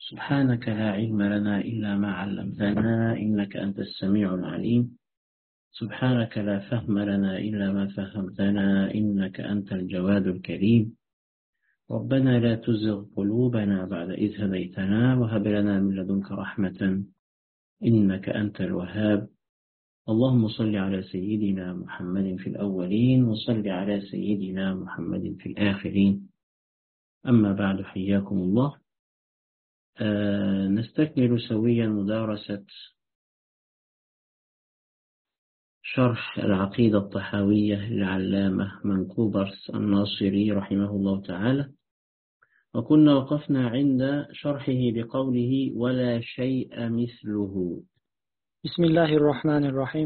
سبحانك لا علم لنا إلا ما علمتنا إنك أنت السميع العليم. سبحانك لا فهم لنا إلا ما فهمتنا إنك أنت الجواد الكريم. ربنا لا تزغ قلوبنا بعد إذ هديتنا وهب لنا من لدنك رحمة إنك أنت الوهاب. اللهم صل على سيدنا محمد في الأولين وصل على سيدنا محمد في الآخرين. أما بعد، حياكم الله. نستكمل سويا مدارسة شرح العقيدة الطحاوية للعلامة منقوبرس الناصري رحمه الله تعالى، وكنا وقفنا عند شرحه بقوله ولا شيء مثله. بسم الله الرحمن الرحيم.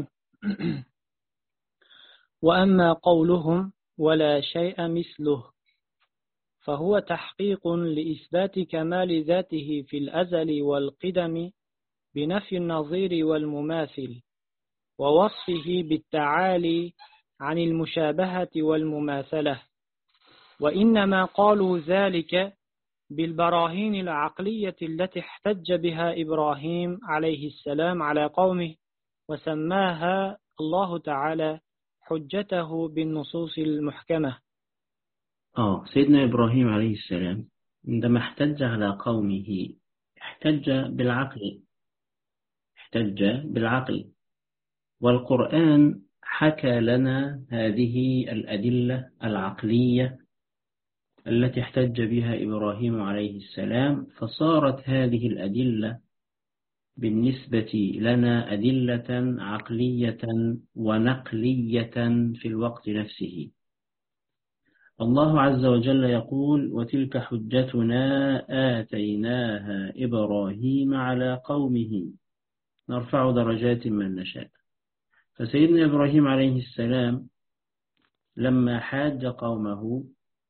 وأما قولهم ولا شيء مثله فهو تحقيق لإثبات كمال ذاته في الأزل والقدم بنفي النظير والمماثل، ووصفه بالتعالي عن المشابهة والمماثلة. وإنما قالوا ذلك بالبراهين العقلية التي احتج بها إبراهيم عليه السلام على قومه، وسماها الله تعالى حجته بالنصوص المحكمة. سيدنا إبراهيم عليه السلام عندما احتج على قومه احتج بالعقل، والقرآن حكى لنا هذه الأدلة العقلية التي احتج بها إبراهيم عليه السلام، فصارت هذه الأدلة بالنسبة لنا أدلة عقلية ونقلية في الوقت نفسه. الله عز وجل يقول وتلك حجتنا آتيناها إبراهيم على قومه نرفع درجات من نشاء. فسيدنا إبراهيم عليه السلام لما حاج قومه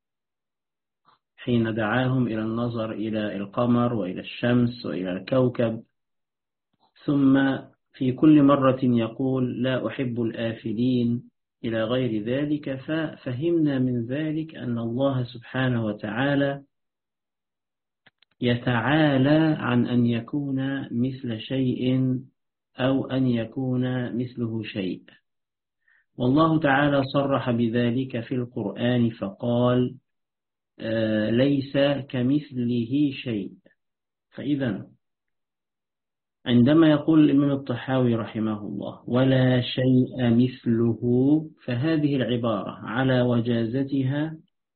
حين دعاهم إلى النظر إلى القمر وإلى الشمس وإلى الكوكب، ثم في كل مرة يقول لا أحب الآفلين إلى غير ذلك، ففهمنا من ذلك أن الله سبحانه وتعالى يتعالى عن أن يكون مثل شيء أو أن يكون مثله شيء. والله تعالى صرح بذلك في القرآن فقال ليس كمثله شيء. فإذا عندما يقول الإمام الطحاوي رحمه الله ولا شيء مثله، فهذه العبارة على وجازتها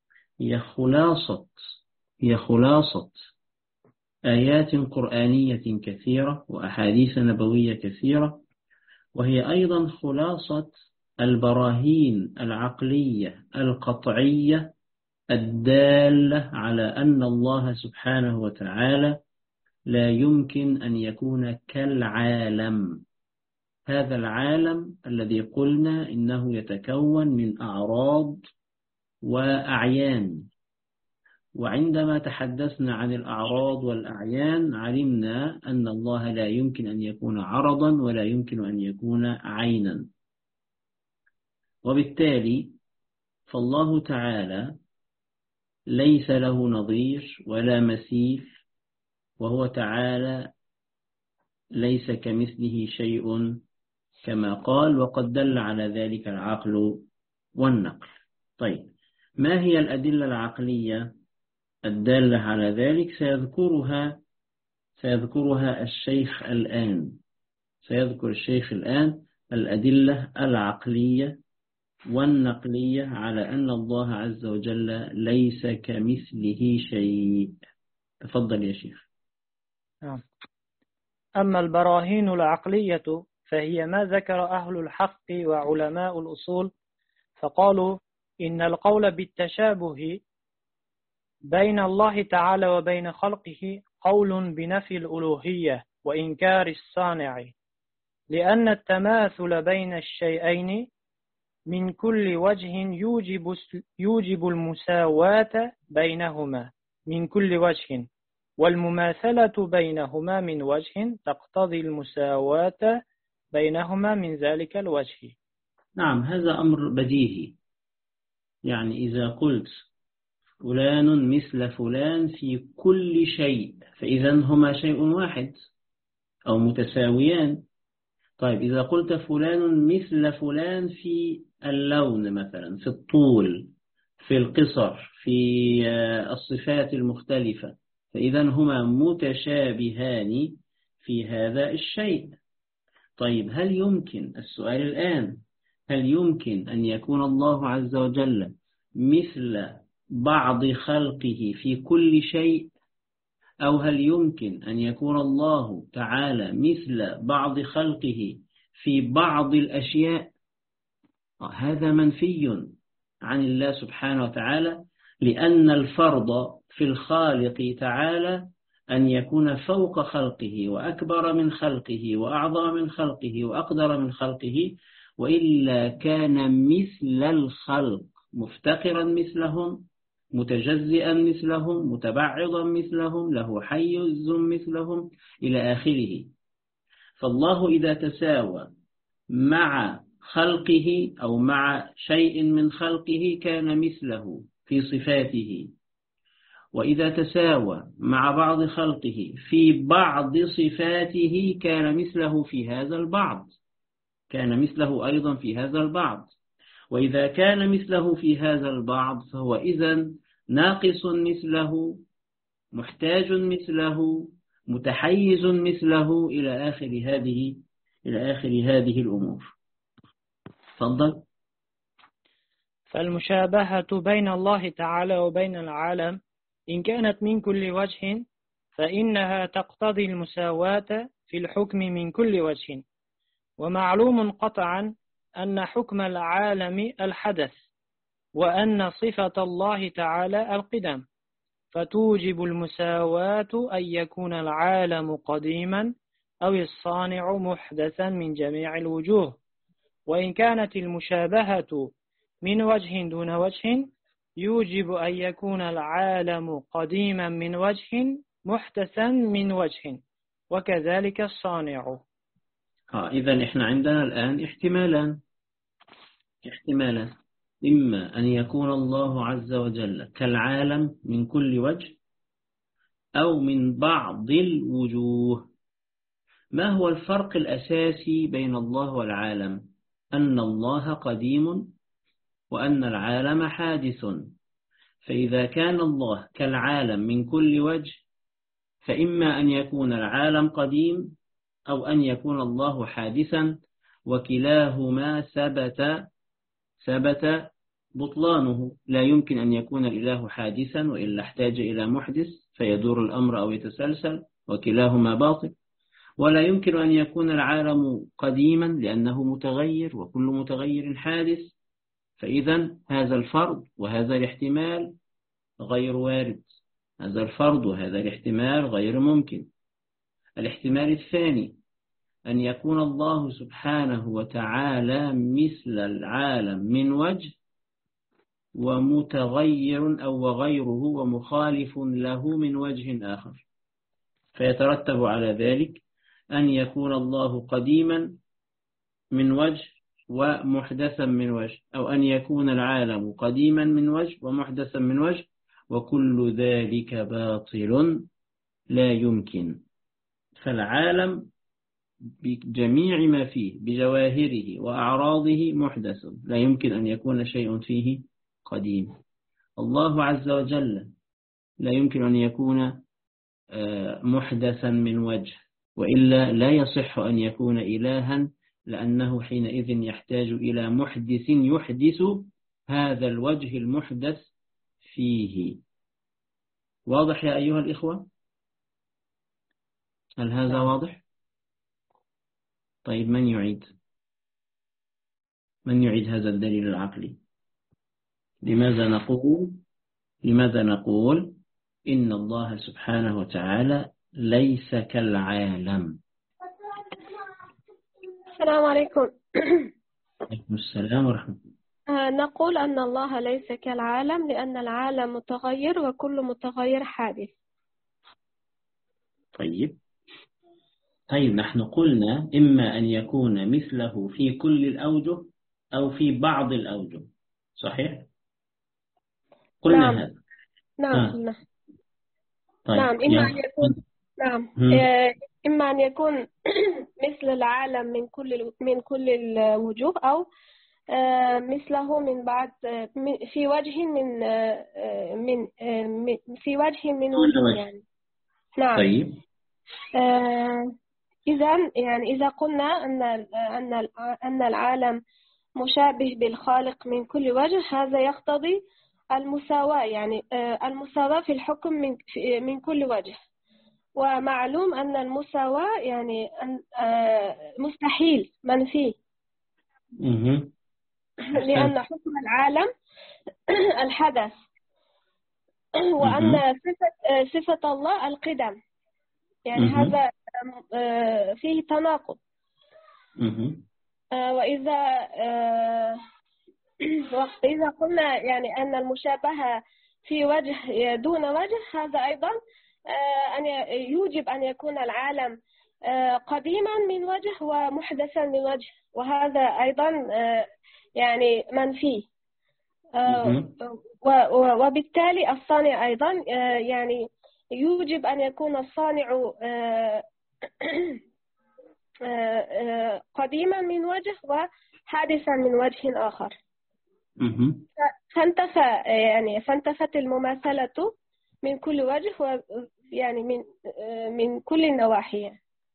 هي خلاصة آيات قرآنية كثيرة وأحاديث نبوية كثيرة، وهي أيضا خلاصة البراهين العقلية القطعية الدالة على أن الله سبحانه وتعالى لا يمكن أن يكون كالعالم. هذا العالم الذي قلنا إنه يتكون من أعراض وأعيان، وعندما تحدثنا عن الأعراض والأعيان علمنا أن الله لا يمكن أن يكون عرضا ولا يمكن أن يكون عينا، وبالتالي فالله تعالى ليس له نظير ولا مثيل، وهو تعالى ليس كمثله شيء كما قال، وقد دل على ذلك العقل والنقل. طيب، ما هي الأدلة العقلية الدالة على ذلك؟ سيذكرها الشيخ الآن. سيذكر الشيخ الآن الأدلة العقلية والنقلية على أن الله عز وجل ليس كمثله شيء. تفضل يا شيخ. أما البراهين العقلية فهي ما ذكر أهل الحق وعلماء الأصول، فقالوا إن القول بالتشابه بين الله تعالى وبين خلقه قول بنفي الألوهية وإنكار الصانع، لأن التماثل بين الشيئين من كل وجه يوجب المساواة بينهما من كل وجه، والمماثلة بينهما من وجه تقتضي المساواة بينهما من ذلك الوجه. نعم، هذا أمر بديهي. يعني إذا قلت فلان مثل فلان في كل شيء، فإذا هما شيء واحد أو متساويان. طيب إذا قلت فلان مثل فلان في اللون مثلا، في الطول، في القصر، في الصفات المختلفة، فإذا هما متشابهان في هذا الشيء. طيب هل يمكن، السؤال الآن، هل يمكن أن يكون الله عز وجل مثل بعض خلقه في كل شيء، أو هل يمكن أن يكون الله تعالى مثل بعض خلقه في بعض الأشياء؟ هذا منفي عن الله سبحانه وتعالى، لأن الفرض في الخالق تعالى أن يكون فوق خلقه وأكبر من خلقه وأعظم من خلقه وأقدر من خلقه، وإلا كان مثل الخلق مفتقرا مثلهم، متجزئا مثلهم، متبعضا مثلهم، له حيز مثلهم إلى آخره. فالله إذا تساوى مع خلقه أو مع شيء من خلقه كان مثله في صفاته، وإذا تساوى مع بعض خلقه في بعض صفاته كان مثله في هذا البعض، كان مثله أيضا في هذا البعض. وإذا كان مثله في هذا البعض فهو إذن ناقص مثله، محتاج مثله، متحيز مثله إلى آخر هذه الأمور. تفضل. فالمشابهة بين الله تعالى وبين العالم إن كانت من كل وجه فإنها تقتضي المساواة في الحكم من كل وجه. ومعلوم قطعا أن حكم العالم الحدث، وأن صفة الله تعالى القدم، فتوجب المساواة أن يكون العالم قديما أو الصانع محدثا من جميع الوجوه. وإن كانت المشابهة من وجه دون وجه يوجب أن يكون العالم قديما من وجه محدثا من وجه، وكذلك الصانع. إذن إحنا عندنا الآن احتمالان، إما أن يكون الله عز وجل كالعالم من كل وجه، أو من بعض الوجوه. ما هو الفرق الأساسي بين الله والعالم؟ أن الله قديم وأن العالم حادث. فإذا كان الله كالعالم من كل وجه فإما أن يكون العالم قديم أو أن يكون الله حادثا، وكلاهما ثبت بطلانه. لا يمكن أن يكون الإله حادثا وإلا احتاج إلى محدث فيدور الأمر أو يتسلسل، وكلاهما باطل. ولا يمكن أن يكون العالم قديما لأنه متغير، وكل متغير حادث. فإذا هذا الفرض وهذا الاحتمال غير وارد، هذا الفرض وهذا الاحتمال غير ممكن. الاحتمال الثاني أن يكون الله سبحانه وتعالى مثل العالم من وجه، ومتغير أو غيره ومخالف له من وجه آخر، فيترتب على ذلك أن يكون الله قديما من وجه ومحدثا من وجه، أو أن يكون العالم قديما من وجه ومحدثا من وجه، وكل ذلك باطل لا يمكن. فالعالم بجميع ما فيه بجواهره وأعراضه محدث، لا يمكن أن يكون شيء فيه قديم. الله عز وجل لا يمكن أن يكون محدثا من وجه، وإلا لا يصح أن يكون إلها، لأنه حينئذ يحتاج إلى محدث يحدث هذا الوجه المحدث فيه. واضح يا أيها الإخوة؟ هل هذا واضح؟ طيب من يعيد هذا الدليل العقلي؟ لماذا نقول إن الله سبحانه وتعالى ليس كالعالم؟ السلام عليكم. عليكم السلام ورحمة الله. نقول أن الله ليس كالعالم لأن العالم متغير وكل متغير حادث. طيب نحن قلنا إما أن يكون مثله في كل الأوجه أو في بعض الأوجه، صحيح؟ قلنا نعم. هذا. نعم قلنا. طيب. نعم إما أن يكون نعم إما أن يكون مثل العالم من كل الوجوه، أو مثله من بعد في وجه في وجه من وجوه يعني. نعم. طيب. إذا قلنا أن العالم مشابه بالخالق من كل وجه، هذا يقتضي المساواة، يعني المساواة في الحكم من كل وجه. ومعلوم أن المساواة يعني مستحيل، منفي، لأن حكم العالم الحدث، وأن صفة الله القدم، يعني هذا فيه تناقض. وإذا قلنا يعني أن المشابهة في وجه دون وجه، هذا أيضا أن يوجب أن يكون العالم قديما من وجه ومحدثا من وجه، وهذا أيضا يعني منفي. وبالتالي الصانع أيضا يعني يوجب أن يكون الصانع قديما من وجه وحادثا من وجه آخر. فانتفت المماثلة من كل وجه، يعني من كل النواحي.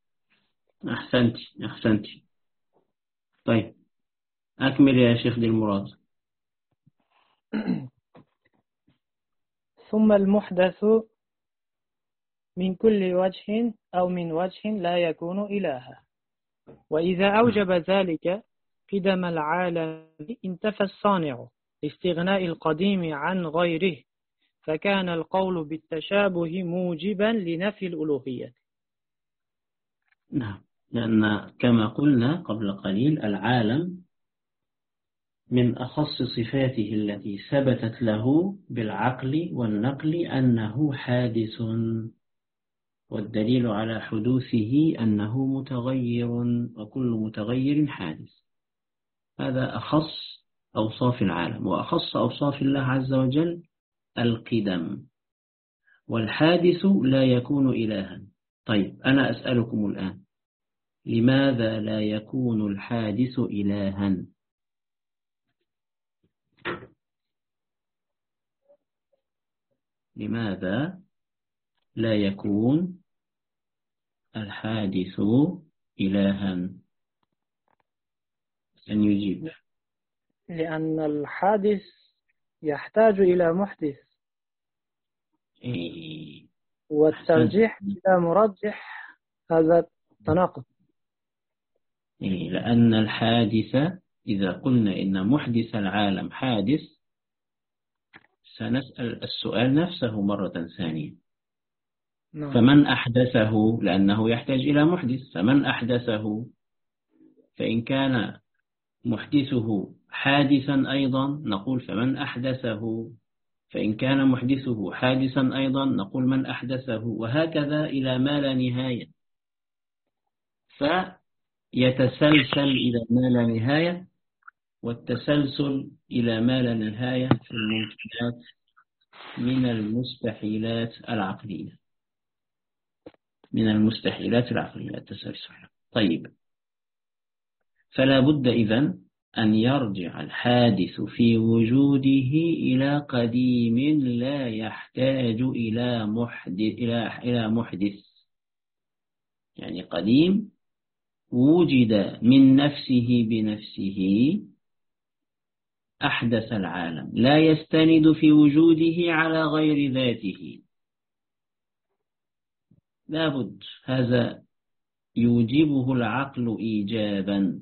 أحسنتي. طيب أكمل يا شيخ دي المراد. ثم المحدث من كل وجه أو من وجه لا يكون إلها. وإذا أوجب ذلك قدم العالم انتفى الصانع لاستغناء القديم عن غيره، فكان القول بالتشابه موجبا لنفي الألوهية. نعم، لأن كما قلنا قبل قليل العالم من أخص صفاته التي ثبتت له بالعقل والنقل أنه حادث، والدليل على حدوثه أنه متغير، وكل متغير حادث. هذا أخص أوصاف العالم. وأخص أوصاف الله عز وجل القدم، والحادث لا يكون إلها. طيب أنا أسألكم الآن، لماذا لا يكون الحادث إلها؟ لماذا لا يكون الحادث إلها؟ أن يجيب. لأن الحادث يحتاج إلى محدث، والترجيح إلى مرجح، هذا تناقض. لأن الحادث إذا قلنا إن محدث العالم حادث، سنسأل السؤال نفسه مرة ثانية. فمن أحدثه؟ لأنه يحتاج إلى محدث. فمن أحدثه؟ فإن كان محدثه حادثا أيضا نقول فمن أحدثه، فإن كان محدثه حادثا أيضا نقول من أحدثه، وهكذا إلى ما لا نهاية. فيتسلسل إلى ما لا نهاية، والتسلسل إلى ما لا نهاية في الممكنات من المستحيلات العقلية، التسلسل. طيب، فلا بد إذن أن يرجع الحادث في وجوده إلى قديم لا يحتاج إلى محدث، يعني قديم وجد من نفسه بنفسه، أحدث العالم، لا يستند في وجوده على غير ذاته. لا بد، هذا يوجبه العقل إيجابا،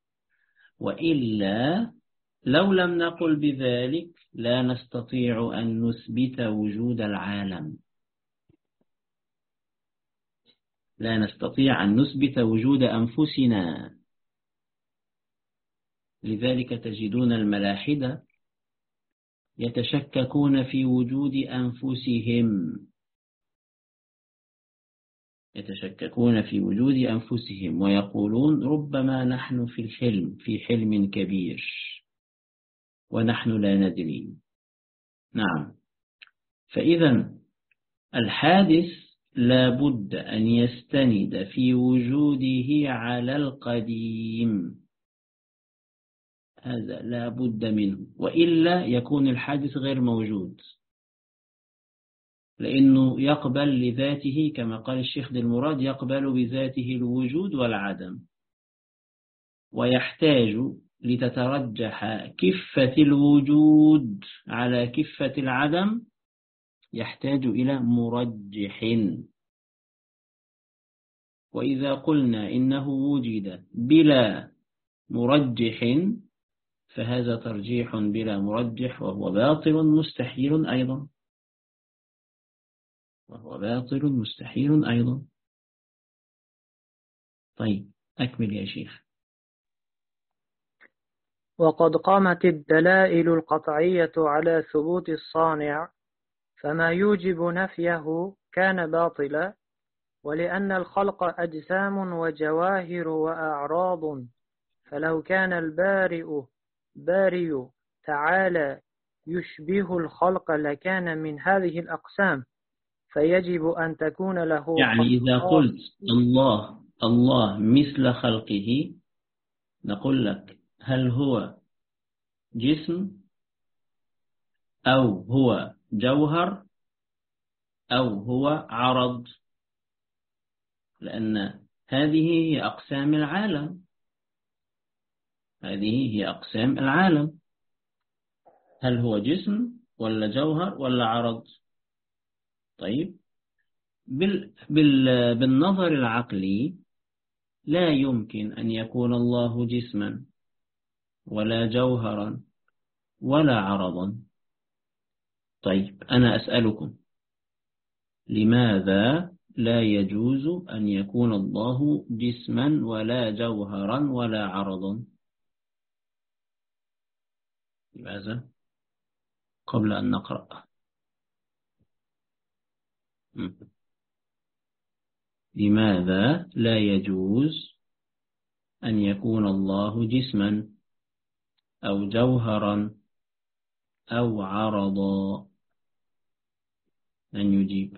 وإلا لو لم نقل بذلك لا نستطيع أن نثبت وجود العالم، لا نستطيع أن نثبت وجود أنفسنا. لذلك تجدون الملاحدة يتشككون في وجود أنفسهم، ويقولون ربما نحن في حلم كبير ونحن لا ندري. نعم، فإذا الحادث لا بد أن يستند في وجوده على القديم، هذا لا بد منه، وإلا يكون الحادث غير موجود، لأنه يقبل لذاته كما قال الشيخ ذي المراد، يقبل بذاته الوجود والعدم، ويحتاج لتترجح كفة الوجود على كفة العدم، يحتاج إلى مرجح. وإذا قلنا إنه وجد بلا مرجح فهذا ترجيح بلا مرجح، وهو باطل مستحيل أيضا، وهو باطل مستحيل أيضا. طيب أكمل يا شيخ. وقد قامت الدلائل القطعية على ثبوت الصانع، فما يوجب نفيه كان باطلا، ولأن الخلق أجسام وجواهر وأعراض، فلو كان بارئ تعالى يشبه الخلق لكان من هذه الأقسام، فيجب أن تكون له يعني إذا قلت الله مثل خلقه، نقول لك هل هو جسم أو هو جوهر أو هو عرض، لأن هذه هي أقسام العالم، هذه هي أقسام العالم، هل هو جسم ولا جوهر ولا عرض؟ طيب بالنظر العقلي لا يمكن أن يكون الله جسما ولا جوهرا ولا عرضا. طيب أنا أسألكم، لماذا لا يجوز أن يكون الله جسما ولا جوهرا ولا عرضا؟ لماذا؟ قبل أن نقرأ، لماذا لا يجوز أن يكون الله جسما أو جوهرا أو عرضا؟ من يجيب؟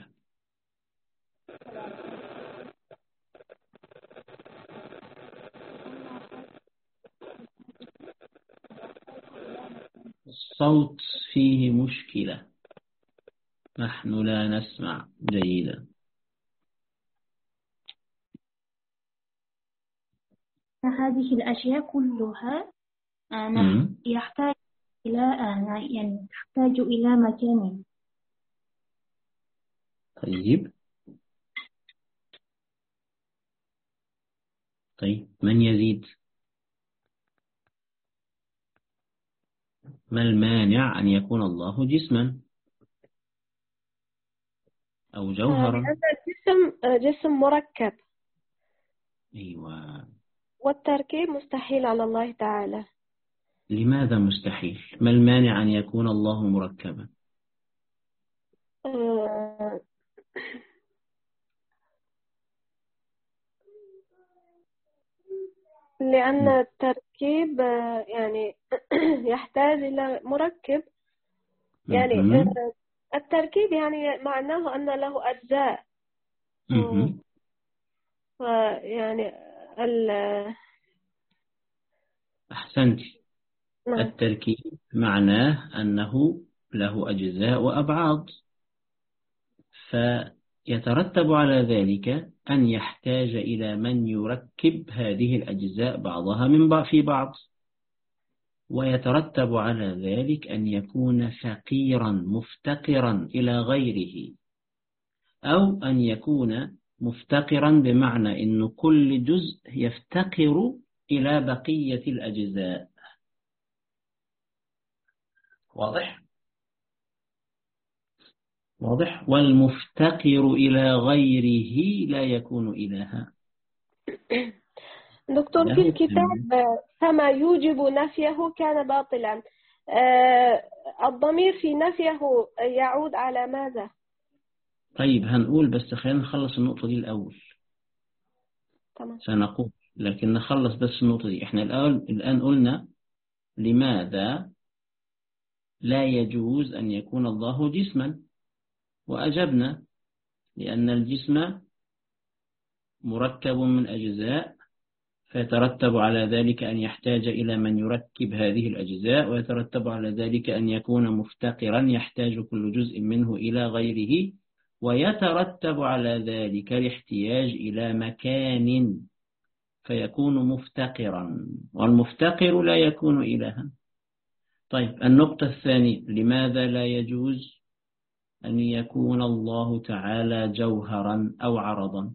الصوت فيه مشكلة، نحن لا نسمع جيدا. هذه الأشياء كلها يحتاج تحتاج إلى مكان. طيب من يزيد؟ ما المانع أن يكون الله جسما أو جوهرا؟ لأن الجسم مركب، أيوة، والتركيب مستحيل على الله تعالى. لماذا مستحيل؟ ما المانع أن يكون الله مركبا؟ لأن التركيب يعني يحتاج إلى مركب، يعني التركيب يعني معناه أن له أجزاء، يعني أحسنت. التركيب معناه أنه له أجزاء وأبعاد، فيترتب على ذلك أن يحتاج إلى من يركب هذه الأجزاء بعضها في بعض، ويترتب على ذلك أن يكون فقيرا مفتقرا إلى غيره، أو أن يكون مفتقرا بمعنى أن كل جزء يفتقر إلى بقية الأجزاء. واضح؟ والمفتقر إلى غيره لا يكون إلها. دكتور، في الكتاب فما يوجب نفيه كان باطلا، الضمير في نفيه يعود على ماذا؟ طيب هنقول، بس خلينا نخلص النقطة دي الأول. تمام. سنقول، لكن نخلص بس النقطة دي. احنا الآن قلنا لماذا لا يجوز أن يكون الله جسما، وأجبنا لأن الجسم مركب من أجزاء، فيترتب على ذلك أن يحتاج إلى من يركب هذه الأجزاء، ويترتب على ذلك أن يكون مفتقرا يحتاج كل جزء منه إلى غيره، ويترتب على ذلك الاحتياج إلى مكان فيكون مفتقرا، والمفتقر لا يكون إلها. طيب النقطة الثانية، لماذا لا يجوز أن يكون الله تعالى جوهرا أو عرضا؟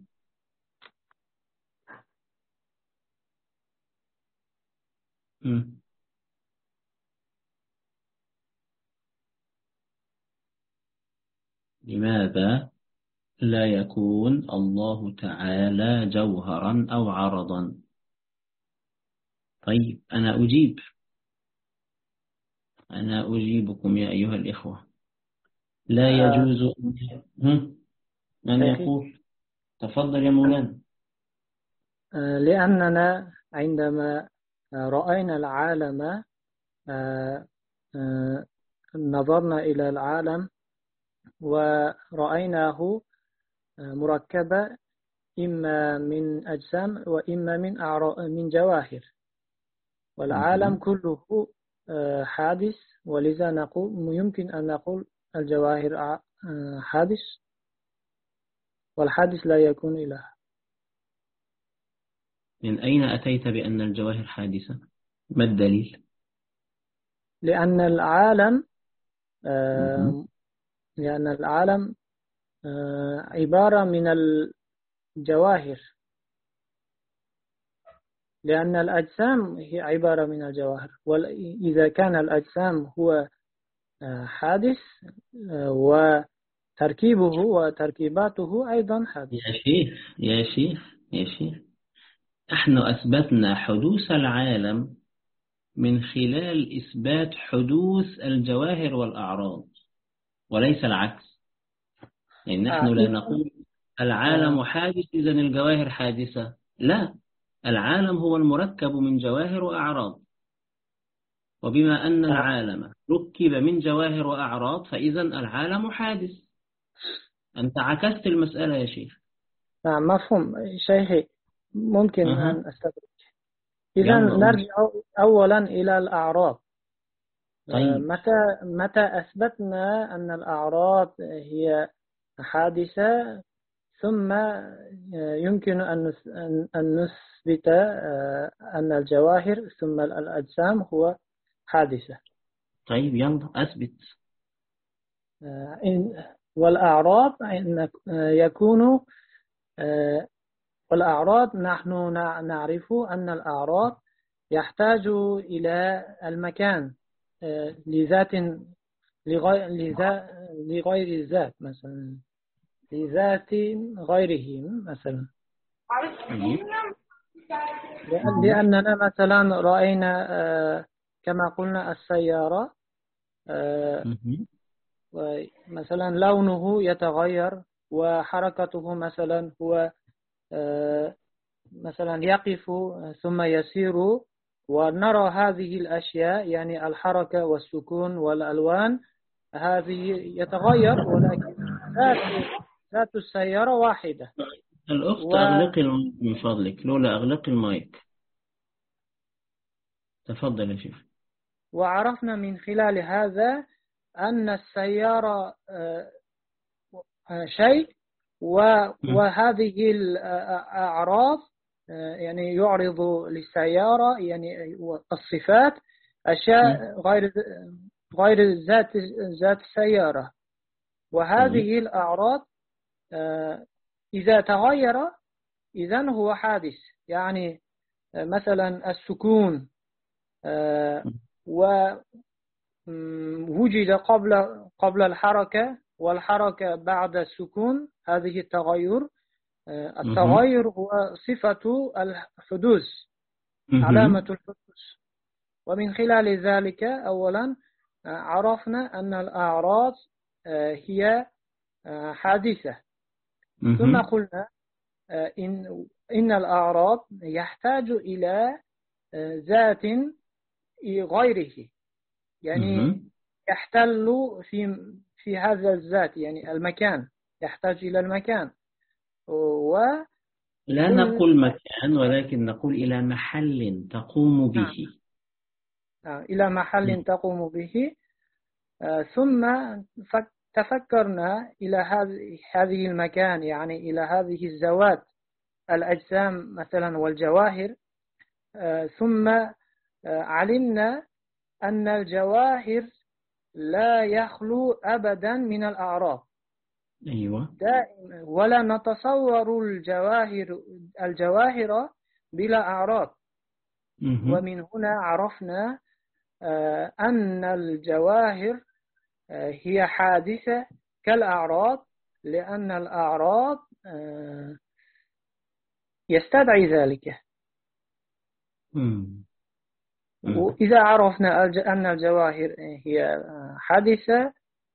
لماذا لا يكون الله تعالى جوهرا أو عرضا؟ طيب أنا أجيبكم يا أيها الإخوة. لا يجوز من يقول؟ تفضل يا مولانا. لأننا عندما رأينا العالم نظرنا إلى العالم ورأيناه مركبا إما من أجسام وإما من جواهر، والعالم كله حادث، ولذا نقول يمكن أن نقول الجواهر حادث، والحادث لا يكون إله. من أين أتيت بأن الجواهر حادثة؟ ما الدليل؟ لأن العالم عبارة من الجواهر، لأن الأجسام هي عبارة من الجواهر، وإذا كان الأجسام هو حادث وتركيبه وتركيباته أيضا حادث. يا شيخ نحن أثبتنا حدوث العالم من خلال إثبات حدوث الجواهر والأعراض، وليس العكس. يعني نحن لا نقول العالم حادث إذن الجواهر حادثة، لا، العالم هو المركب من جواهر وأعراض، وبما أن العالم ركب من جواهر وأعراض فإذن العالم حادث. أنت عكست المسألة يا شيخ. نعم مفهوم شيخي، ممكن أن أستدرك. إذا نرجع أولا إلى الأعراض. طيب. متى أثبتنا أن الأعراض هي حادثة، ثم يمكن أن نثبت أن الجواهر ثم الأجسام هو حادثة. طيب يلا أثبت. والأعراض يكون والأعراض نحن نعرف أن الأعراض يحتاج إلى المكان لذات لغير الذات، مثلا لذات غيره مثلا. لأننا مثلا رأينا كما قلنا السيارة مثلا لونه يتغير وحركته مثلا هو مثلا يقف ثم يسير، ونرى هذه الأشياء يعني الحركة والسكون والألوان هذه يتغير، ولكن ذات السيارة واحدة. الأخت أغلقي المايك من فضلك، لولا أغلقي المايك. تفضل يا شيخ. وعرفنا من خلال هذا أن السيارة شيء، وهذه الأعراض يعني يعرض للسيارة يعني الصفات أشياء غير ذات السيارة، وهذه الأعراض إذا تغير إذن هو حادث. يعني مثلا السكون ووجد قبل الحركة، والحركة بعد السكون، هذه التغير هو صفة الحدوث، علامة الحدوث. ومن خلال ذلك أولا عرفنا أن الأعراض هي حادثة، ثم قلنا إن الأعراض يحتاج إلى ذات غيره، يعني يحتل في هذا الذات، يعني المكان يحتاج إلى المكان. لا نقول مكان، ولكن نقول إلى محل تقوم به. إلى محل تقوم به. ثم تفكرنا إلى هذه المكان، يعني إلى هذه الذوات، الأجسام مثلا والجواهر. ثم علمنا أن الجواهر لا يخلو أبدا من الأعراض. أيوة. دائما، ولا نتصور الجواهر بلا أعراض. ومن هنا عرفنا أن الجواهر هي حادثة كالأعراض، لأن الأعراض يستدعي ذلك. وإذا عرفنا أن الجواهر هي حادثة،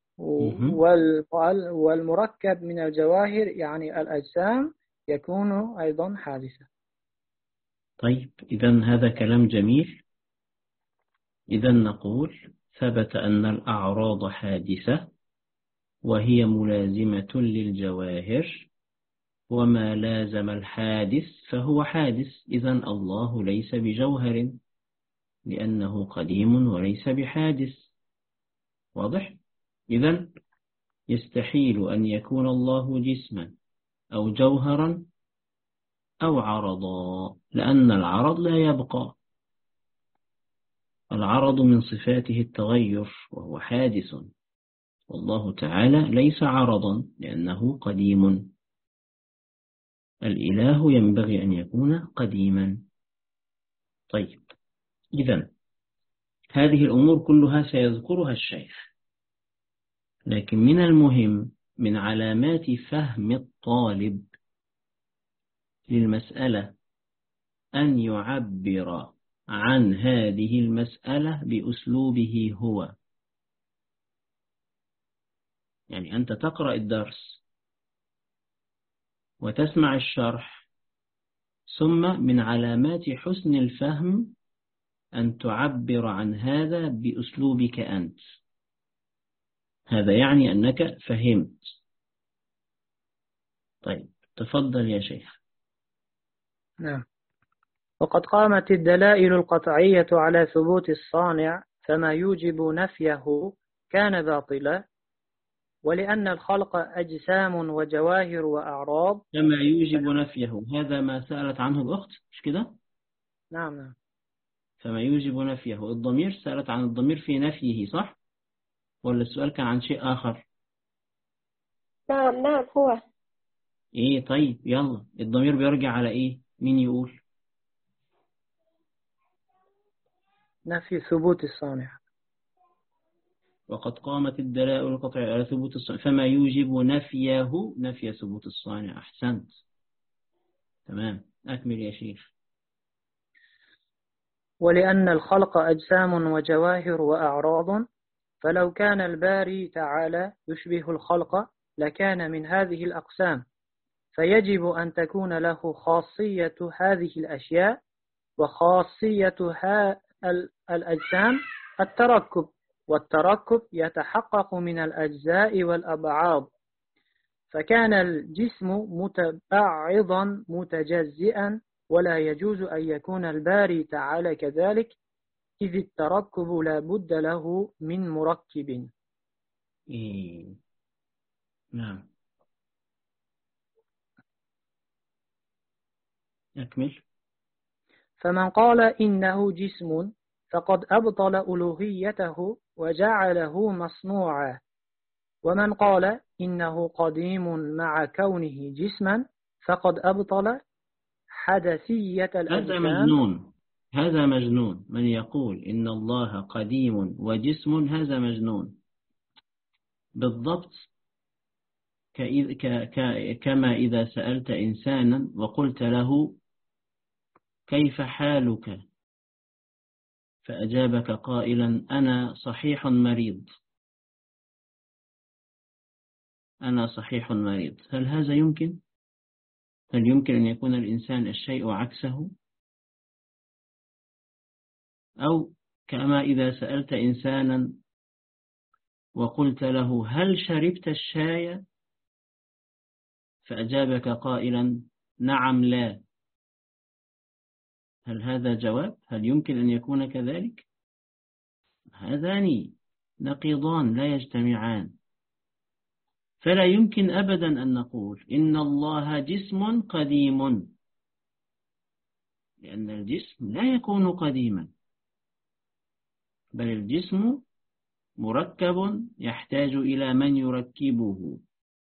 والمركب من الجواهر يعني الأجسام يكون أيضا حادثة. طيب، إذن هذا كلام جميل. إذن نقول ثبت أن الأعراض حادثة وهي ملازمة للجواهر، وما لازم الحادث فهو حادث. إذن الله ليس بجوهر لأنه قديم وليس بحادث. واضح؟ إذن يستحيل أن يكون الله جسما أو جوهرا أو عرضا، لأن العرض لا يبقى. العرض من صفاته التغير وهو حادث، والله تعالى ليس عرضا لأنه قديم. الإله ينبغي أن يكون قديما. طيب، إذن هذه الأمور كلها سيذكرها الشيخ، لكن من المهم من علامات فهم الطالب للمسألة أن يعبر عن هذه المسألة بأسلوبه هو. يعني أنت تقرأ الدرس وتسمع الشرح، ثم من علامات حسن الفهم أن تعبر عن هذا بأسلوبك أنت. هذا يعني أنك فهمت. طيب، تفضل يا شيخ. نعم. وقد قامت الدلائل القطعية على ثبوت الصانع، فما يوجب نفيه كان باطلا، ولأن الخلق أجسام وجواهر وأعراض. كما يوجب نفيه، هذا ما سألت عنه الأخت، مش كده؟ نعم. فما يوجب نفيه، الضمير سألت عن الضمير في نفيه، صح؟ ولا السؤال كان عن شيء آخر؟ نعم هو. إيه، طيب يلا، الضمير بيرجع على إيه؟ مين يقول؟ نفي ثبوت الصانع. وقد قامت الدلائل القطعية على ثبوت الصانع، فما يوجب نفيه نفي ثبوت الصانع. أحسنت، تمام، أكمل يا شيخ. ولأن الخلق أجسام وجواهر وأعراض، فلو كان الباري تعالى يشبه الخلق لكان من هذه الأقسام، فيجب أن تكون له خاصية هذه الأشياء، وخاصية الأجسام التركب، والتركب يتحقق من الأجزاء والأبعاض، فكان الجسم متبعضا متجزئا، ولا يجوز أن يكون الباري تعالى كذلك، إذ التركب لا بد له من مركب. نعم، أكمل. فمن قال إنه جسم فقد أبطل ألوهيته وجعله مصنوعا، ومن قال إنه قديم مع كونه جسما فقد أبطل حدثية الأجسام. هذا مجنون. من يقول إن الله قديم وجسم هذا مجنون بالضبط. كما إذا سألت إنسانا وقلت له كيف حالك، فأجابك قائلا أنا صحيح مريض، أنا صحيح مريض. هل هذا يمكن؟ هل يمكن أن يكون الإنسان الشيء عكسه؟ أو كما إذا سألت إنسانا وقلت له هل شربت الشاي؟ فأجابك قائلا نعم لا، هل هذا جواب؟ هل يمكن أن يكون كذلك؟ هذان نقيضان لا يجتمعان. فلا يمكن أبدا أن نقول إن الله جسم قديم، لأن الجسم لا يكون قديما، بل الجسم مركب يحتاج إلى من يركبه،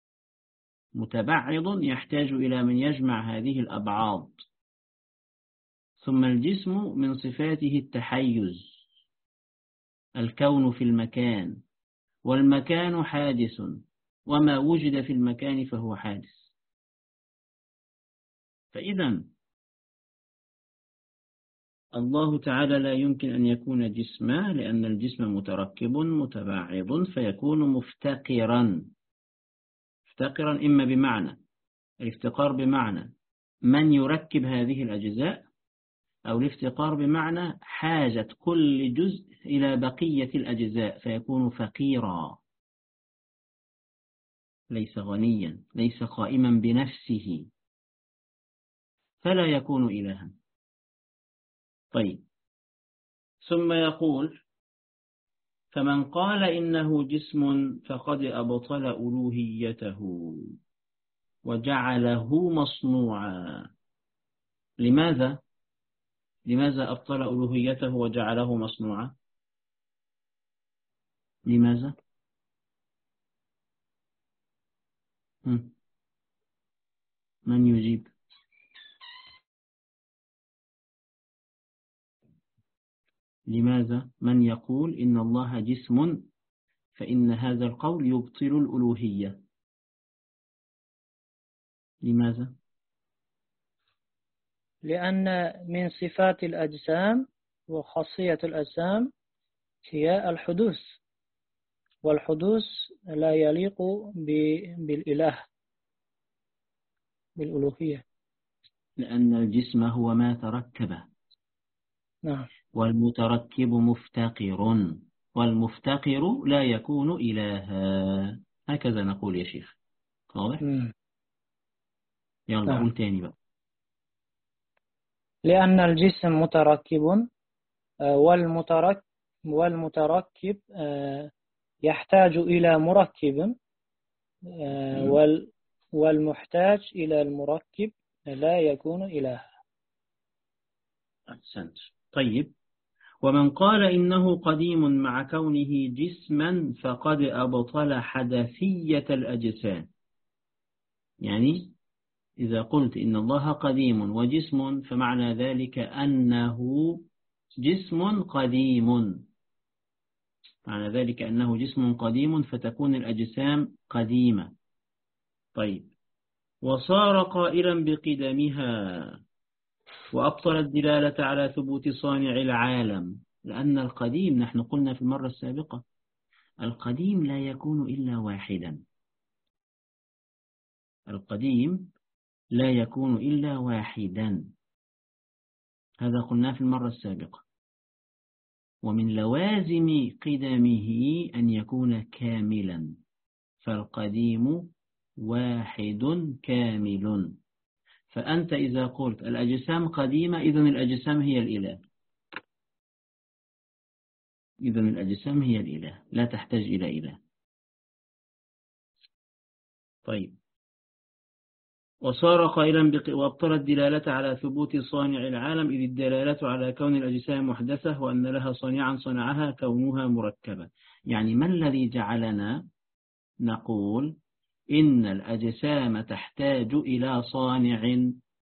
متبعض يحتاج إلى من يجمع هذه الأبعاض. ثم الجسم من صفاته التحيز، الكون في المكان، والمكان حادث، وما وجد في المكان فهو حادث. فإذا الله تعالى لا يمكن أن يكون جسما، لأن الجسم متركب متباعد فيكون مفتقرا. مفتقرا إما بمعنى الافتقار بمعنى من يركب هذه الأجزاء، أو الافتقار بمعنى حاجة كل جزء إلى بقية الأجزاء فيكون فقيرا، ليس غنيا، ليس قائما بنفسه، فلا يكون إلها. طيب، ثم يقول فمن قال إنه جسم فقد أبطل ألوهيته وجعله مصنوعا. لماذا أبطل ألوهيته وجعله مصنوعا؟ لماذا؟ من يجيب؟ لماذا؟ من يقول إن الله جسم فإن هذا القول يبطل الألوهية؟ لماذا؟ لأن من صفات الأجسام وخاصية الأجسام هي الحدوث، والحدوث لا يليق بالإله، بالألوهية. لأن الجسم هو ما تركب. نعم. والمتركب مفتقر، والمفتقر لا يكون إلها. هكذا نقول يا شيخ، واضح؟ يلا نعم. قول تاني بقى. لأن الجسم متركب، والمتركب يحتاج إلى مركب، والمحتاج إلى المركب لا يكون إلها. أحسنت. طيب، ومن قال إنه قديم مع كونه جسما فقد أبطل حدثية الأجسام. يعني إذا قلت إن الله قديم وجسم فمعنى ذلك أنه جسم قديم، معنى ذلك أنه جسم قديم فتكون الأجسام قديمة. طيب، وصار قائلا بقدمها وأبطل الدلالة على ثبوت صانع العالم، لأن القديم نحن قلنا في المرة السابقة القديم لا يكون إلا واحدا. القديم لا يكون إلا واحدا، هذا قلنا في المرة السابقة. ومن لوازم قدمه أن يكون كاملا، فالقديم واحد كامل. فأنت إذا قلت الأجسام قديمة إذن الأجسام هي الإله، إذن الأجسام هي الإله، لا تحتاج إلى إله. طيب، وصار قائلا وابطل الدلالة على ثبوت صانع العالم، إذ الدلالة على كون الأجسام محدثة وأن لها صانعا صنعها كونها مركبة. يعني ما الذي جعلنا نقول إن الأجسام تحتاج إلى صانع؟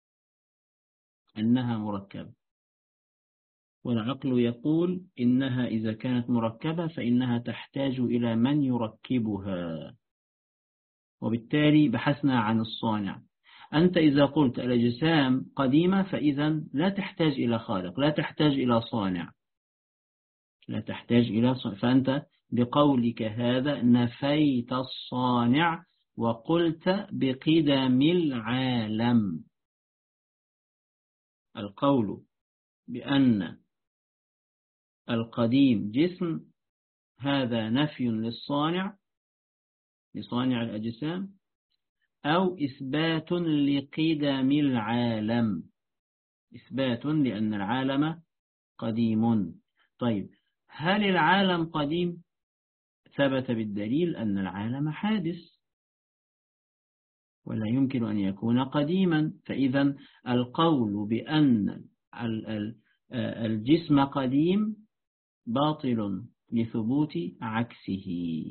أنها مركبة، والعقل يقول إنها إذا كانت مركبة فإنها تحتاج إلى من يركبها، وبالتالي بحثنا عن الصانع. أنت إذا قلت الأجسام قديمة فإذا لا تحتاج إلى خالق، لا تحتاج إلى صانع، لا تحتاج إلى صانع. فأنت بقولك هذا نفيت الصانع وقلت بقدم العالم. القول بأن القديم جسم هذا نفي للصانع، لصانع الأجسام، أو إثبات لقدم العالم، إثبات لأن العالم قديم. طيب هل العالم قديم؟ ثبت بالدليل أن العالم حادث ولا يمكن أن يكون قديما، فإذا القول بأن الجسم قديم باطل لثبوت عكسه،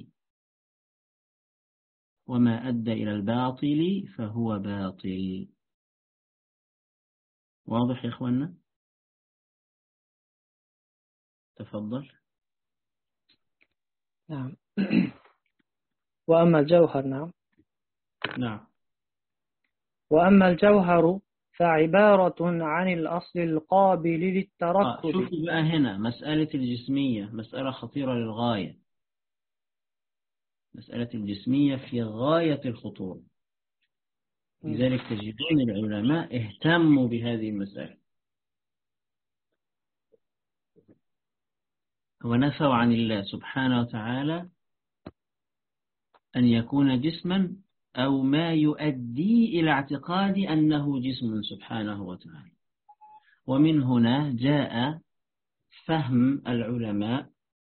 وما أدى إلى الباطل فهو باطل. واضح يا إخوانا؟ تفضل. نعم. وأما الجوهر، نعم. وأما الجوهر فعبارة عن الأصل القابل للتركب. شوفوا بقى هنا مسألة الجسمية مسألة خطيرة للغاية، مسألة الجسمية في غاية الخطورة، لذلك تجدون العلماء اهتموا بهذه المسألة، ونفوا عن الله سبحانه وتعالى أن يكون جسما أو ما يؤدي إلى اعتقاد أنه جسم سبحانه وتعالى. ومن هنا جاء فهم العلماء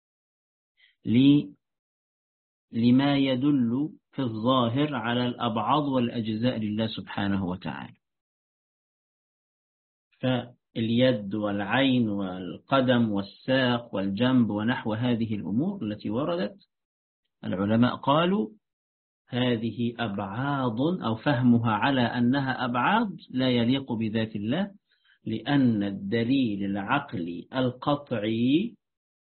لما يدل في الظاهر على الأبعاض والأجزاء لله سبحانه وتعالى، فاليد والعين والقدم والساق والجنب ونحو هذه الأمور التي وردت، العلماء قالوا هذه أبعاض، أو فهمها على أنها أبعاض لا يليق بذات الله، لأن الدليل العقلي القطعي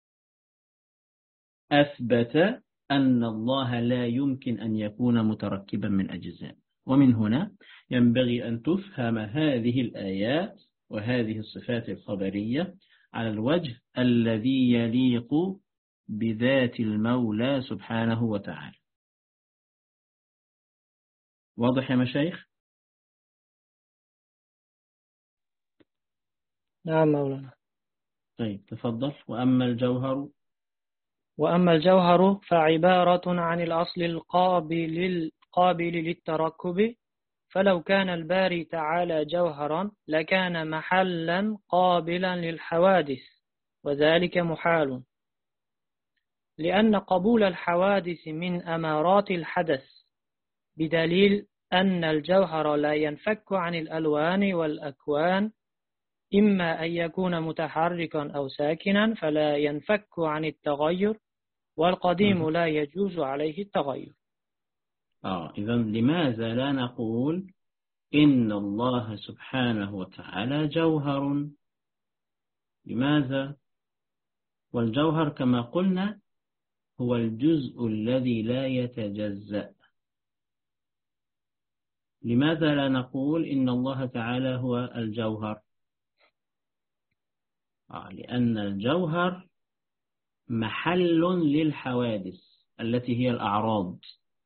أثبت أن الله لا يمكن أن يكون متركبا من أجزاء. ومن هنا ينبغي أن تفهم هذه الآيات وهذه الصفات الخبرية على الوجه الذي يليق بذات المولى سبحانه وتعالى. واضح يا مشايخ؟ نعم مولانا. طيب تفضل. وأما الجوهر فعبارة عن الأصل القابل للتركب، فلو كان الباري تعالى جوهرا لكان محلا قابلا للحوادث، وذلك محال، لأن قبول الحوادث من أمارات الحدث، بدليل أن الجوهر لا ينفك عن الألوان والأكوان، إما أن يكون متحركا أو ساكنا فلا ينفك عن التغير، والقديم لا يجوز عليه التغير. إذا لماذا لا نقول إن الله سبحانه وتعالى جوهر؟ لماذا؟ والجوهر كما قلنا هو الجزء الذي لا يتجزأ. لماذا لا نقول إن الله تعالى هو الجوهر؟ لأن الجوهر محل للحوادث التي هي الأعراض،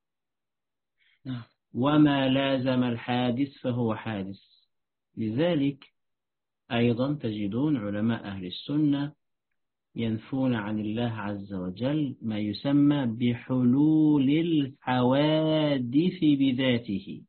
وما لازم الحادث فهو حادث. لذلك أيضا تجدون علماء أهل السنة ينفون عن الله عز وجل ما يسمى بحلول الحوادث بذاته.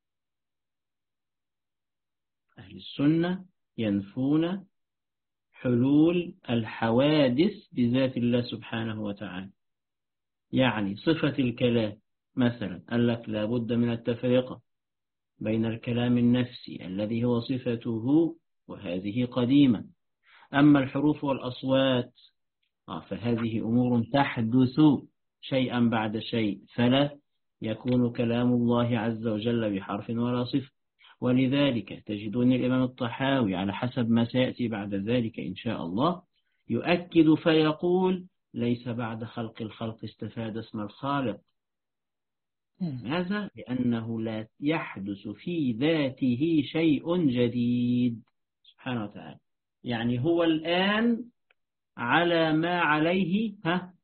أهل السنة ينفون حلول الحوادث بذات الله سبحانه وتعالى. يعني صفة الكلام مثلا قال لك لابد من التفرقة بين الكلام النفسي الذي هو صفته وهذه قديمة، أما الحروف والأصوات فهذه أمور تحدث شيئا بعد شيء، فلا يكون كلام الله عز وجل بحرف ولا صفة. ولذلك تجدون الإمام الطحاوي على حسب ما سيأتي بعد ذلك إن شاء الله يؤكد فيقول ليس بعد خلق الخلق استفاد اسم الخالق. ماذا؟ لأنه لا يحدث في ذاته شيء جديد سبحانه وتعالى. يعني هو الآن على ما عليه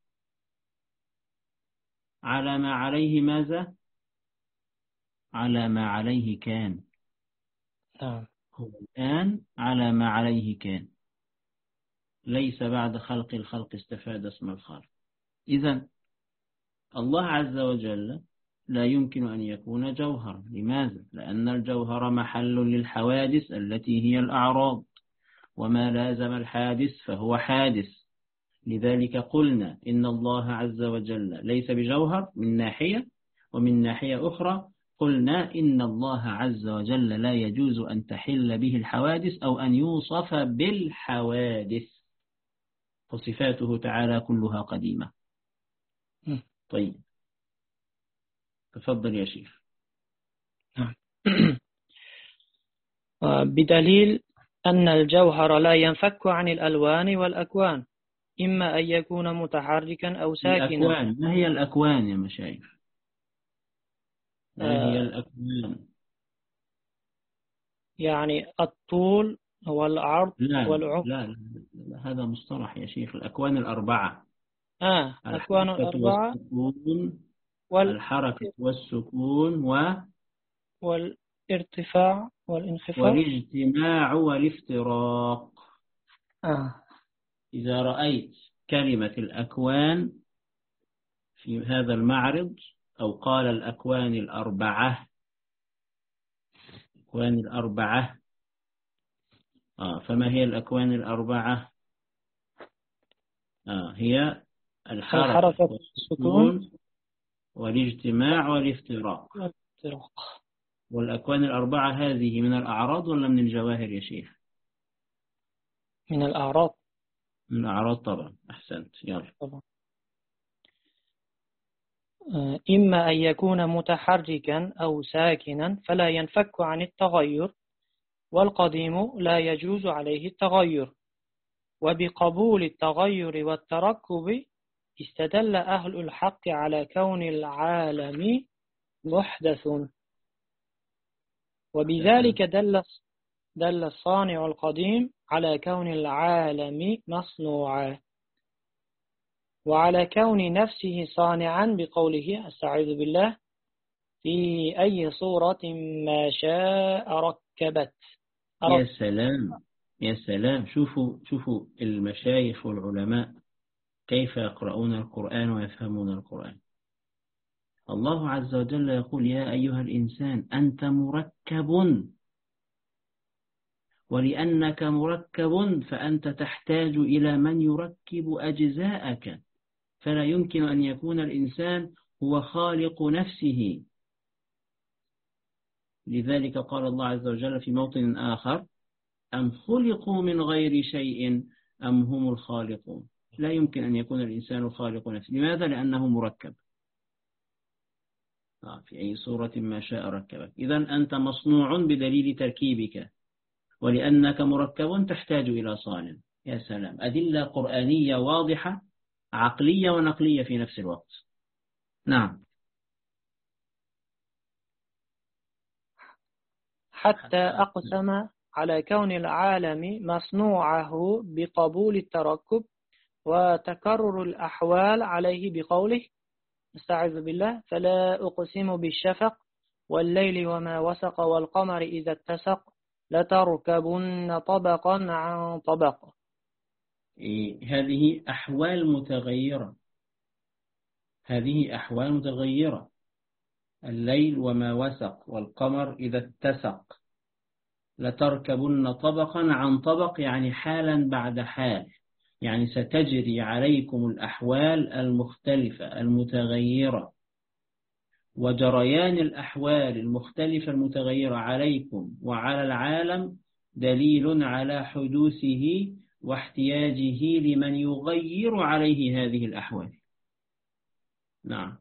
على ما عليه ماذا؟ على ما عليه كان. هو الآن على ما عليه كان، ليس بعد خلق الخلق استفاد اسم الخالق. إذن الله عز وجل لا يمكن أن يكون جوهر. لماذا؟ لأن الجوهر محل للحوادث التي هي الأعراض، وما لازم الحادث فهو حادث. لذلك قلنا إن الله عز وجل ليس بجوهر من ناحية، ومن ناحية أخرى قلنا إن الله عز وجل لا يجوز أن تحل به الحوادث أو أن يوصف بالحوادث، وصفاته تعالى كلها قديمة. طيب تفضل يا شيخ. بدليل أن الجوهر لا ينفك عن الألوان والأكوان، إما أن يكون متحركا أو ساكنا. الأكوان، ما هي الأكوان يا مشايخ؟ ما هي الأكوان؟ يعني الطول والعرض والعمق. لا هذا مصطلح يا شيخ. الأكوان الأربعة. الأكوان الأربعة والحركة والسكون والارتفاع والانخفاض والاجتماع والافتراق. إذا رأيت كلمة الأكوان في هذا المعرض، أو قال الأكوان الأربعة، الأكوان الأربعة، فما هي الأكوان الأربعة؟ هي الحركة والسكون والاجتماع والافتراق. والأكوان الأربعة هذه من الأعراض ولا من الجواهر يا شيخ؟ من الأعراض. من الأعراض طبعا. أحسنت. يلا. إما أن يكون متحركا أو ساكنا فلا ينفك عن التغير، والقديم لا يجوز عليه التغير. وبقبول التغير والتركب استدل أهل الحق على كون العالم محدث، وبذلك دل الصانع القديم على كون العالم مصنوعا، وعلى كون نفسه صانعا بقوله استعيذ بالله في أي صورة ما شاء ركبت. يا سلام يا سلام. شوفوا المشايخ والعلماء كيف يقرؤون القرآن ويفهمون القرآن. الله عز وجل يقول يا أيها الإنسان أنت مركب، ولأنك مركب فأنت تحتاج إلى من يركب أجزاءك، فلا يمكن أن يكون الإنسان هو خالق نفسه. لذلك قال الله عز وجل في موطن آخر أم خلقوا من غير شيء أم هم الخالقون. لا يمكن أن يكون الإنسان خالق نفسه. لماذا؟ لأنه مركب. في أي صورة ما شاء ركبك. إذن أنت مصنوع بدليل تركيبك، ولأنك مركب تحتاج إلى صانع. يا سلام. أدلة قرآنية واضحة عقلية ونقلية في نفس الوقت. نعم. حتى أقسم على كون العالم مصنوعه بقبول التركب وتكرر الأحوال عليه بقوله استعذ بالله فلا أقسم بالشفق والليل وما وسق والقمر إذا اتسق لتركبن طبقا عن طبق. هذه أحوال متغيرة. هذه أحوال متغيرة. الليل وما وسق والقمر إذا اتسق. لتركبن طبقا عن طبق، يعني حالا بعد حال، يعني ستجري عليكم الأحوال المختلفة المتغيرة. وجريان الأحوال المختلفة المتغيرة عليكم وعلى العالم دليل على حدوثه واحتياجه لمن يغير عليه هذه الأحوال. نعم.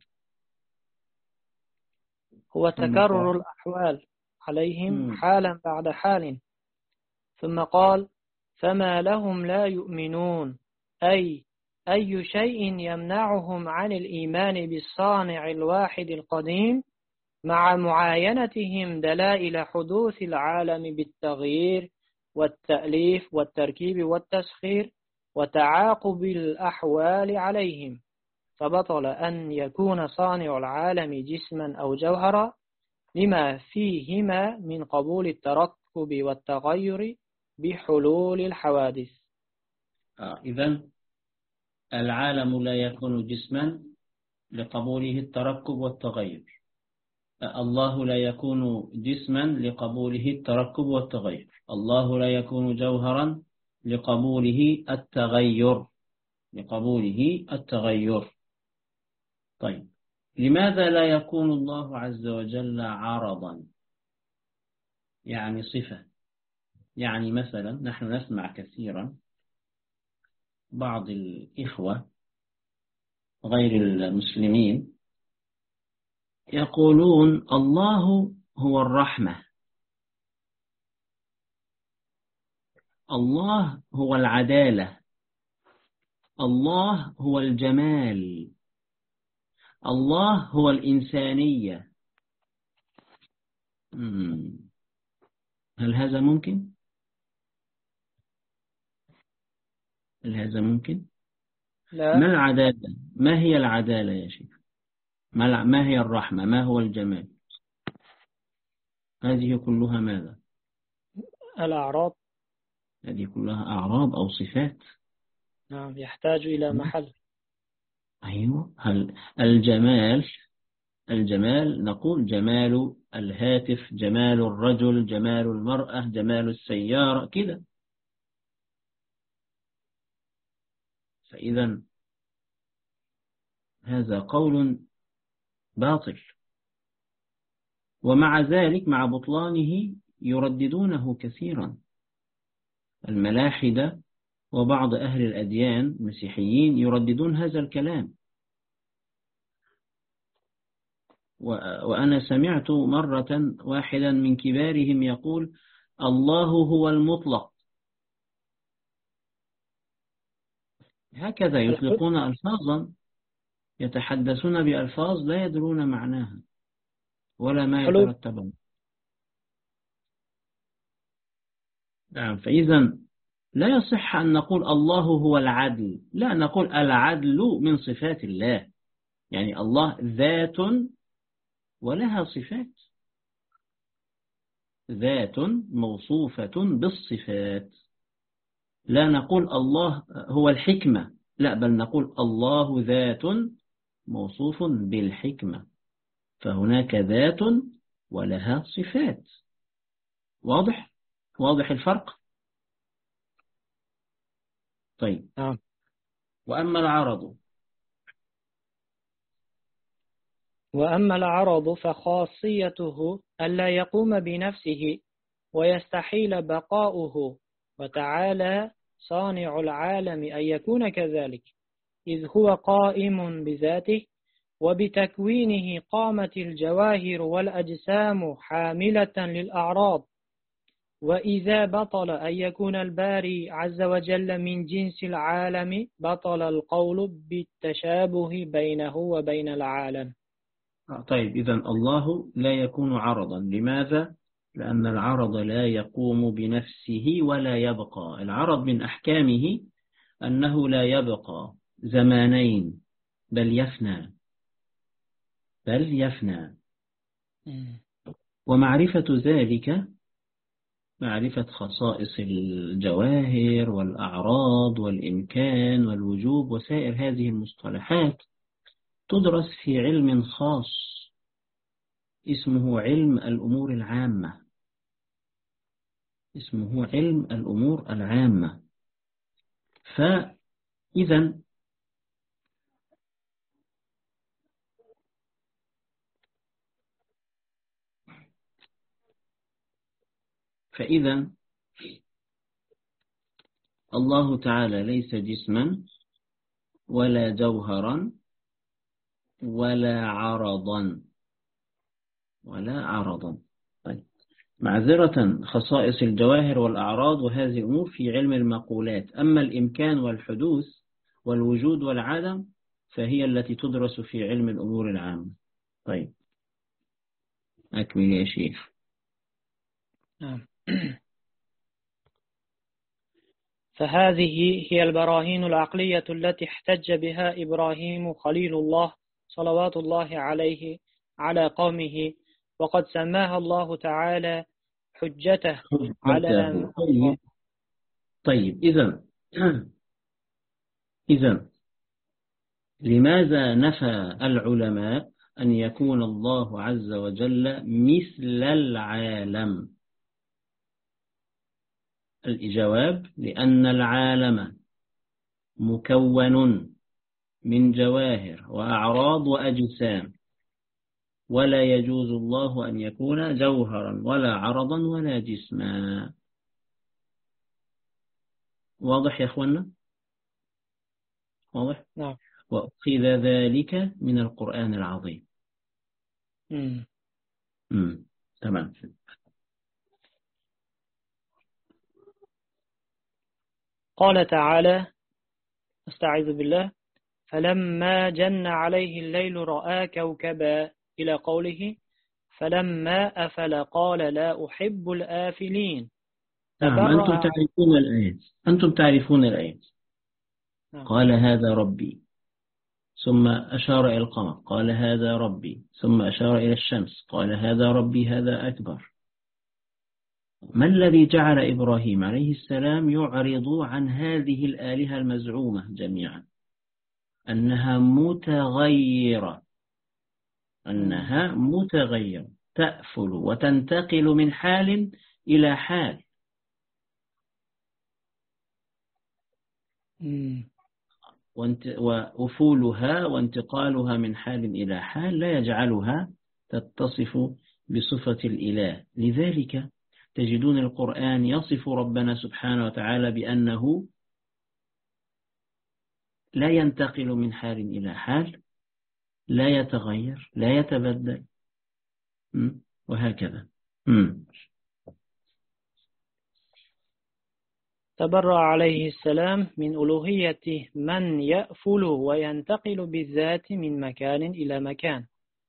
هو تكرر الأحوال عليهم حالا بعد حال. ثم قال فما لهم لا يؤمنون، أي شيء يمنعهم عن الإيمان بالصانع الواحد القديم مع معاينتهم دلائل حدوث العالم بالتغيير والتأليف والتركيب والتسخير وتعاقب الأحوال عليهم، فبطل أن يكون صانع العالم جسما أو جوهرا لما فيهما من قبول التركب والتغير بحلول الحوادث. إذن العالم لا يكون جسما لقبوله التركب والتغير. الله لا يكون جسما لقبوله التركب والتغير. الله لا يكون جوهرا لقبوله التغير. طيب، لماذا لا يكون الله عز وجل عرضا؟ يعني صفة. يعني مثلا نحن نسمع كثيرا بعض الإخوة غير المسلمين يقولون الله هو الرحمة، الله هو العدالة، الله هو الجمال، الله هو الإنسانية. هل هذا ممكن؟ لا. ما العدالة؟ ما هي العدالة يا شيخ؟ ما هي الرحمة؟ ما هو الجمال؟ هذه كلها ماذا؟ الأعراض. هذه كلها أعراض أو صفات. نعم، يحتاج إلى محل. أيوة. هل الجمال نقول جمال الهاتف، جمال الرجل، جمال المرأة، جمال السيارة كده. فإذا هذا قول باطل، ومع ذلك مع بطلانه يرددونه كثيرا. الملاحدة وبعض أهل الأديان المسيحيين يرددون هذا الكلام. وأنا سمعت مرة واحدا من كبارهم يقول الله هو المطلق. هكذا يطلقون ألفاظا، يتحدثون بألفاظ لا يدرون معناها ولا ما يترتب. نعم. فإذا لا يصح أن نقول الله هو العدل، لا، نقول العدل من صفات الله. يعني الله ذات ولها صفات، ذات موصوفة بالصفات. لا نقول الله هو الحكمة، لا، بل نقول الله ذات موصوف بالحكمة، فهناك ذات ولها صفات. واضح الفرق؟ طيب. وأما العرض فخاصيته ألا يقوم بنفسه ويستحيل بقاؤه، وتعالى صانع العالم أن يكون كذلك، إذ هو قائم بذاته، وبتكوينه قامت الجواهر والأجسام حاملة للأعراض. وإذا بطل أن يكون الباري عز وجل من جنس العالم بطل القول بالتشابه بينه وبين العالم. طيب، إذن الله لا يكون عرضا. لماذا؟ لأن العرض لا يقوم بنفسه ولا يبقى. العرض من أحكامه أنه لا يبقى زمانين، بل يفنى. ومعرفة ذلك معرفة خصائص الجواهر والأعراض والإمكان والوجوب وسائر هذه المصطلحات تدرس في علم خاص اسمه علم الأمور العامة. فإذا الله تعالى ليس جسما ولا جوهرا ولا عرضا. طيب. معذرة، خصائص الجواهر والأعراض وهذه أمور في علم المقولات، أما الإمكان والحدوث والوجود والعدم فهي التي تدرس في علم الأمور العامة. طيب، أكمل يا شيخ. فهذه هي البراهين العقلية التي احتج بها إبراهيم خليل الله صلوات الله عليه على قومه، وقد سماها الله تعالى حجته على. طيب. إذن لماذا نفى العلماء أن يكون الله عز وجل مثل العالم؟ الجواب: لأن العالم مكون من جواهر وأعراض وأجسام، ولا يجوز الله أن يكون جوهرا ولا عرضا ولا جسما. واضح يا أخوانا؟ واضح؟ نعم. وأخذ ذلك من القرآن العظيم. تمام. قال تعالى: استعيذ بالله: فلما جن عليه الليل رأى كوكبا، إلى قوله: فلما أفل قال لا أحب الآفلين. نعم، أنتم تعرفون الآيات. قال هذا ربي، ثم أشار إلى القمر قال هذا ربي، ثم أشار إلى الشمس قال هذا ربي هذا أكبر. ما الذي جعل إبراهيم عليه السلام يعرض عن هذه الآلهة المزعومة جميعا؟ أنها متغيرة، تأفل وتنتقل من حال إلى حال. وأفولها وانتقالها من حال إلى حال لا يجعلها تتصف بصفة الإله. لذلك تجدون القرآن يصف ربنا سبحانه وتعالى بأنه لا ينتقل من حال إلى حال، لا يتغير، لا يتبدل، وهكذا. تبرأ عليه السلام من ألوهية من يأفل وينتقل بالذات من مكان إلى مكان.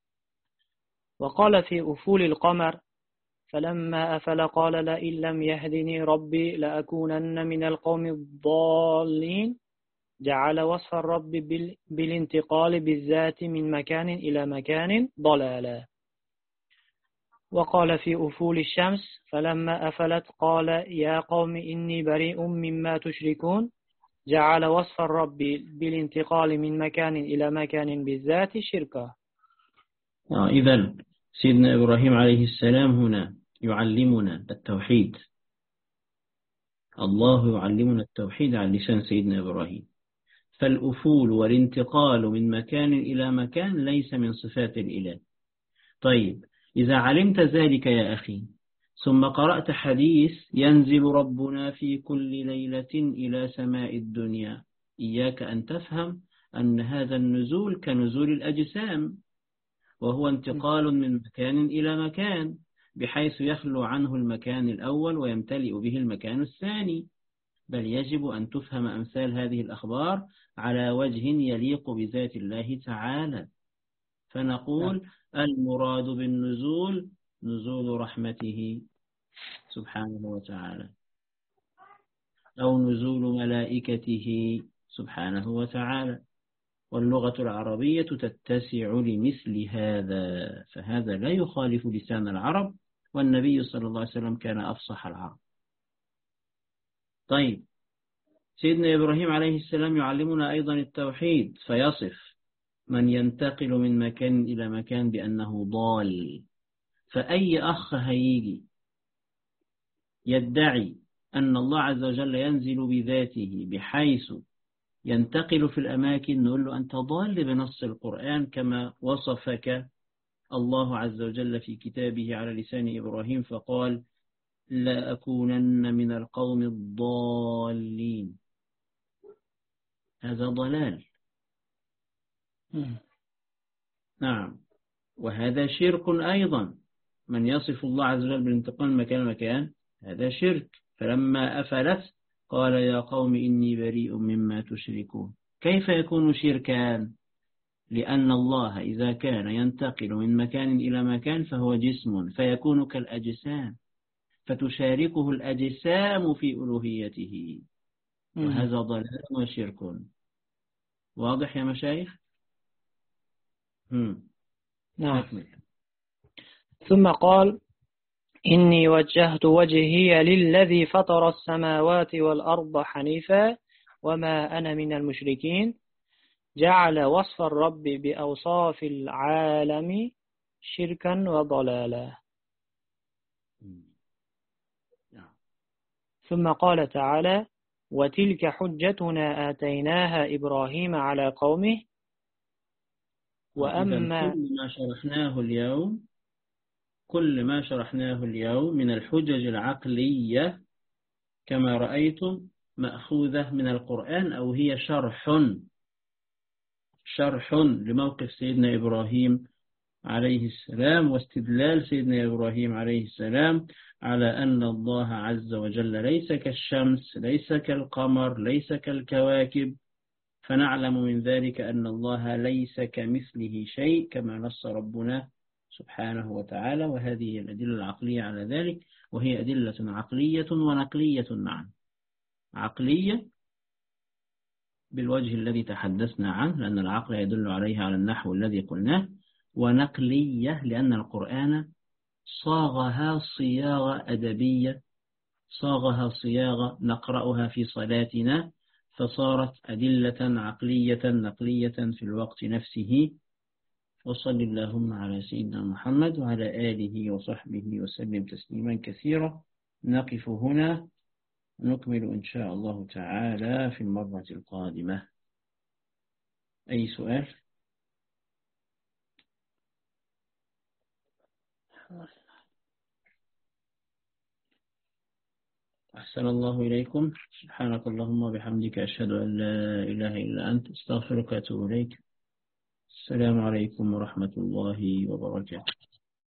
وقال في أفول القمر: فلما أفل قال لئن لم يهدني ربي لأكونن من القوم الضالين. جعل وصف الرب بالانتقال بالذات من مكان إلى مكان ضلالا. وقال في أفول الشمس: فلما أفلت قال يا قوم إني بريء مما تشركون. جعل وصف الرب بالانتقال من مكان إلى مكان بالذات شركا. إذن سيدنا إبراهيم عليه السلام هنا يعلمنا التوحيد. الله يعلمنا التوحيد على لسان سيدنا إبراهيم. فالأفول والانتقال من مكان إلى مكان ليس من صفات الإله. طيب، إذا علمت ذلك يا أخي، ثم قرأت حديث ينزل ربنا في كل ليلة إلى سماء الدنيا، إياك أن تفهم أن هذا النزول كنزول الأجسام، وهو انتقال من مكان إلى مكان، بحيث يخلو عنه المكان الأول ويمتلئ به المكان الثاني. بل يجب أن تفهم أمثال هذه الأخبار على وجه يليق بذات الله تعالى. فنقول المراد بالنزول نزول رحمته سبحانه وتعالى، أو نزول ملائكته سبحانه وتعالى. واللغة العربية تتسع لمثل هذا، فهذا لا يخالف لسان العرب، والنبي صلى الله عليه وسلم كان أفصح العرب. طيب، سيدنا إبراهيم عليه السلام يعلمنا أيضا التوحيد، فيصف من ينتقل من مكان إلى مكان بأنه ضال. فأي أخ هيجي يدعي أن الله عز وجل ينزل بذاته بحيث ينتقل في الأماكن، نقول له أنت ضال بنص القرآن كما وصفك الله عز وجل في كتابه على لسان إبراهيم، فقال لا أكونن من القوم الضالين. هذا ضلال. نعم، وهذا شرك أيضا. من يصف الله عز وجل بالانتقال من مكان لمكان هذا شرك. فلما أفلت قال يا قوم إني بريء مما تشركون. كيف يكون شركان؟ لأن الله إذا كان ينتقل من مكان إلى مكان فهو جسم، فيكون كالأجسام، فتشاركه الأجسام في ألوهيته، وهذا ضلال وشرك. واضح يا مشايخ؟ نعم. ثم قال إني وجهت وجهي للذي فطر السماوات والأرض حنيفا وما أنا من المشركين. جعل وصف الرب بأوصاف العالم شركا وضلالا. ثم قال تعالى: وتلك حجتنا آتيناها إبراهيم على قومه. وأما كل ما شرحناه اليوم من الحجج العقلية كما رأيتم مأخوذة من القرآن، أو هي شرح لموقف سيدنا إبراهيم عليه السلام، واستدلال سيدنا إبراهيم عليه السلام على أن الله عز وجل ليس كالشمس، ليس كالقمر، ليس كالكواكب، فنعلم من ذلك أن الله ليس كمثله شيء كما نص ربنا سبحانه وتعالى. وهذه الأدلة العقلية على ذلك، وهي أدلة عقلية ونقلية معا. عقلية بالوجه الذي تحدثنا عنه، لأن العقل يدل عليها على النحو الذي قلناه، ونقلية لأن القرآن صاغها صياغة أدبية، صاغها صياغة نقرأها في صلاتنا، فصارت أدلة عقلية نقلية في الوقت نفسه. وصل اللهم على سيدنا محمد وعلى آله وصحبه وسلم تسليما كثيرا. نقف هنا، نكمل إن شاء الله تعالى في المرة القادمة. أي سؤال؟ أحسن الله إليكم. سبحانك اللهم وبحمدك، أشهد أن لا إله إلا أنت، استغفرك وأتوب إليك. السلام عليكم ورحمة الله وبركاته.